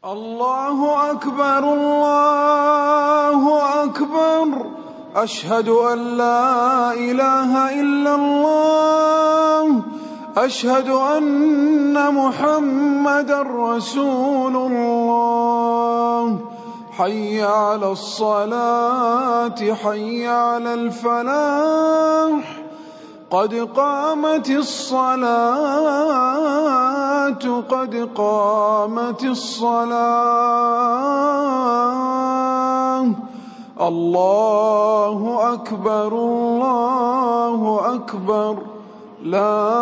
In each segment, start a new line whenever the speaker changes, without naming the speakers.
الله أكبر الله أكبر أشهد أن لا إله إلا الله أشهد أن محمدا رسول الله حي على الصلاة حي على الفلاح قد قامت الصلاة قد قامت الصلاة الله أكبر لا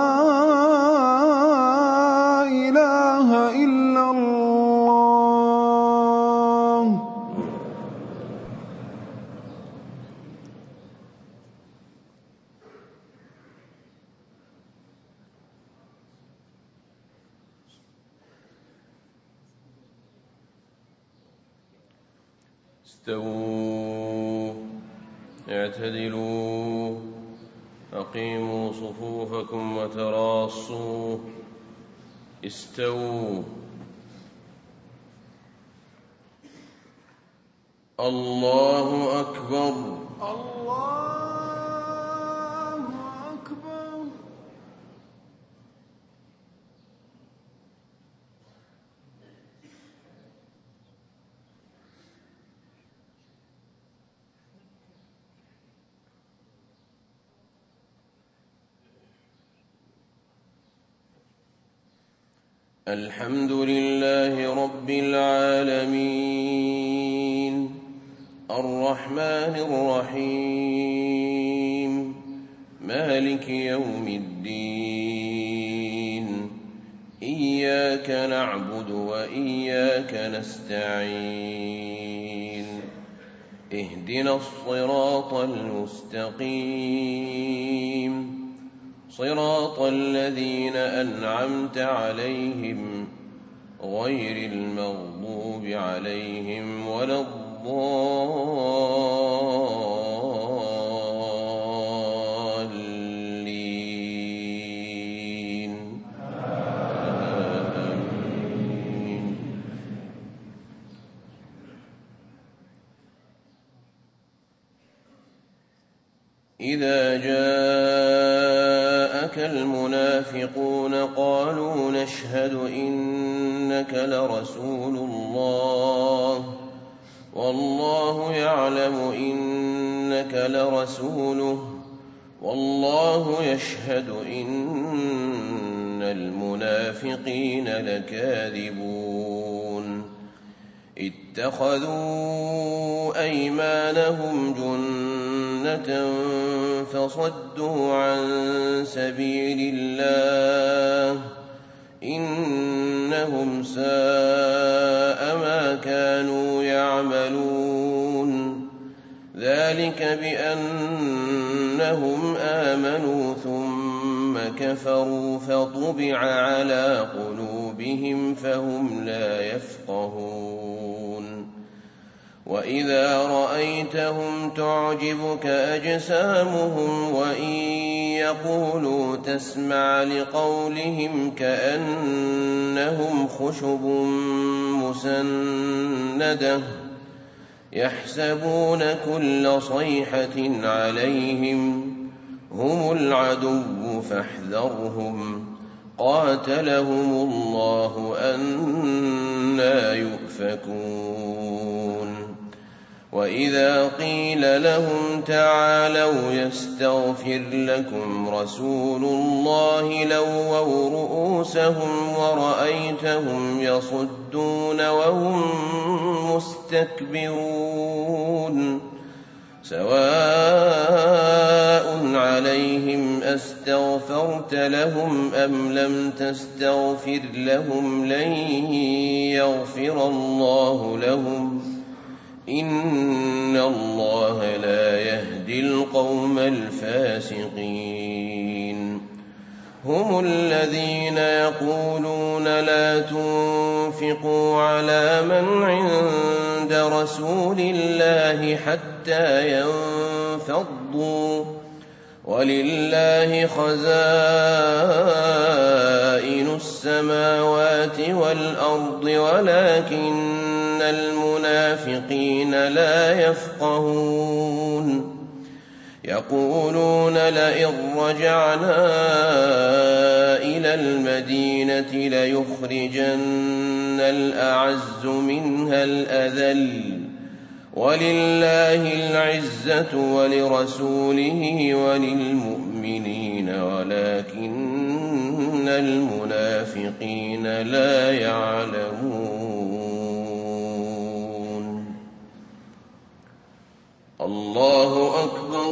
إله إلا الله.
استووا اعتدلوا أقيموا صفوفكم وتراصوا استووا. الله أكبر
الله أكبر.
الحمد لله رب العالمين الرحمن الرحيم مالك يوم الدين إياك نعبد وإياك نستعين اهدنا الصراط المستقيم صراط الذين أنعمت عليهم غير المغضوب عليهم ولا الضالين آمين. إذا جاءك المنافقون قالوا نشهد إنك لرسول الله والله يعلم إنك لرسوله والله يشهد إن المنافقين لكاذبون اتخذوا أيمانهم جنة فصدوا عن سبيل الله إنهم ساء ما كانوا يعملون ذلك بأنهم آمنوا ثم كفروا فطبع على قلوبهم فهم لا يفقهون وإذا رأيتهم تعجبك أجسامهم وإن يقولوا تسمع لقولهم كأنهم خشب مسندة يحسبون كل صيحة عليهم هم العدو فاحذرهم قاتلهم الله أنى يؤفكون وإذا قيل لهم تعالوا يستغفر لكم رسول الله لووا رؤوسهم ورأيتهم يصدون وهم مستكبرون سواء عليهم أستغفرت لهم أم لم تستغفر لهم لن يغفر الله لهم إن الله لا يهدي القوم الفاسقين هم الذين يقولون لا تنفقوا على من عند رسول الله حتى ينفضوا ولله خزائن السماوات والأرض ولكن المنافقين لا يفقهون يقولون لئن رجعنا إلى المدينة ليخرجن الأعز منها الأذل ولله العزة ولرسوله وللمؤمنين ولكن المنافقين لا يعلمون. الله أكبر.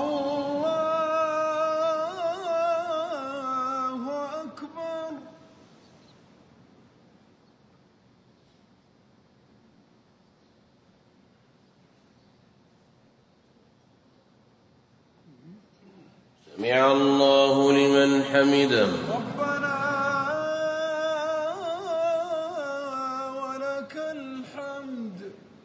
سمع الله لمن حمده.
ربنا ولك الحمد.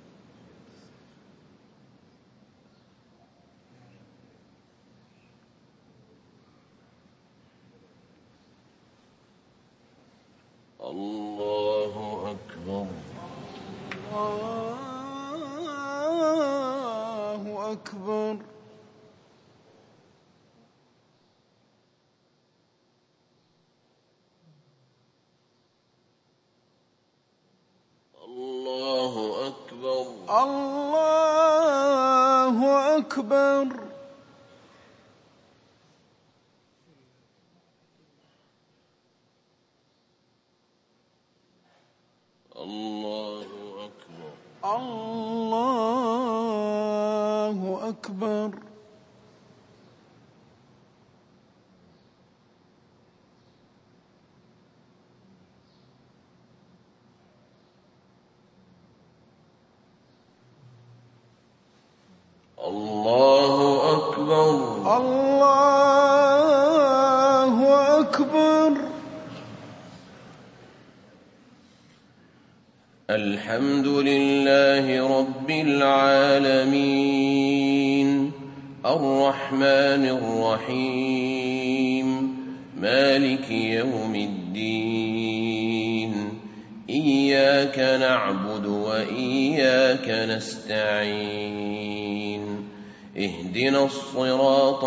الله أكبر.
الله أكبر.
الله أكبر.
الله أكبر.
الله أكبر.
الله أكبر.
الله أكبر.
الله أكبر.
الحمد لله رب العالمين الرحمن الرحيم مالك يوم الدين إياك نعبد وإياك نستعين اهدنا الصراط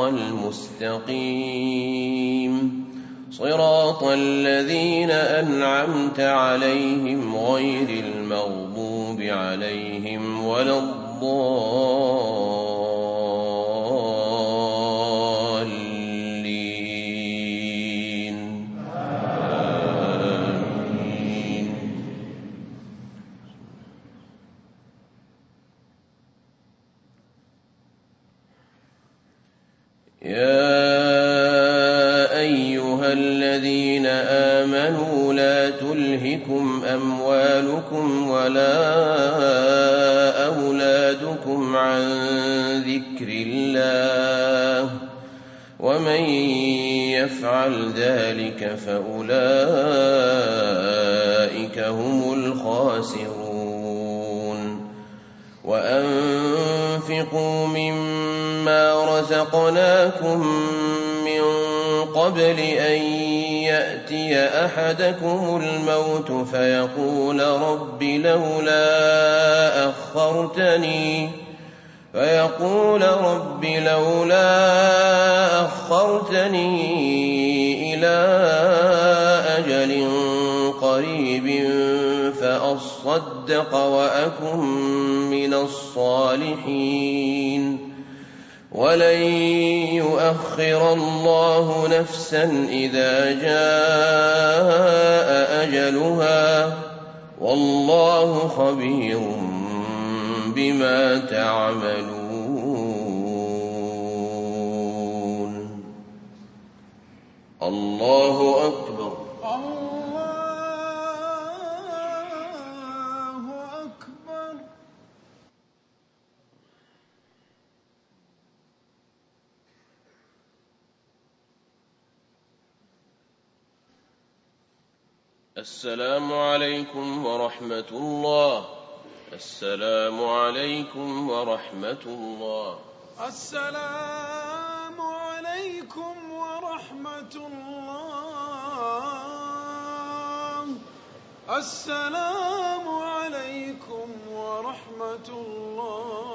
المستقيم صراط الذين أنعمت عليهم غير المغضوب عليهم ولا الضالين. آمين. الذين آمنوا لا تلهكم أموالكم ولا أولادكم عن ذكر الله ومن يفعل ذلك فأولئك هم الخاسرون. وأنفقوا مما رزقناكم من قبل أن يأتي أحدكم الموت فيقول رب لولا أخرتني إلى أجل قريب فأصدق وأكن من الصالحين ولن يؤخر الله نفسا إذا جاء أجلها والله خبير بما تعملون. الله أكبر. السلام عليكم ورحمة الله. السلام عليكم ورحمة الله.
السلام عليكم عليكم ورحمة الله. السلام عليكم ورحمة الله.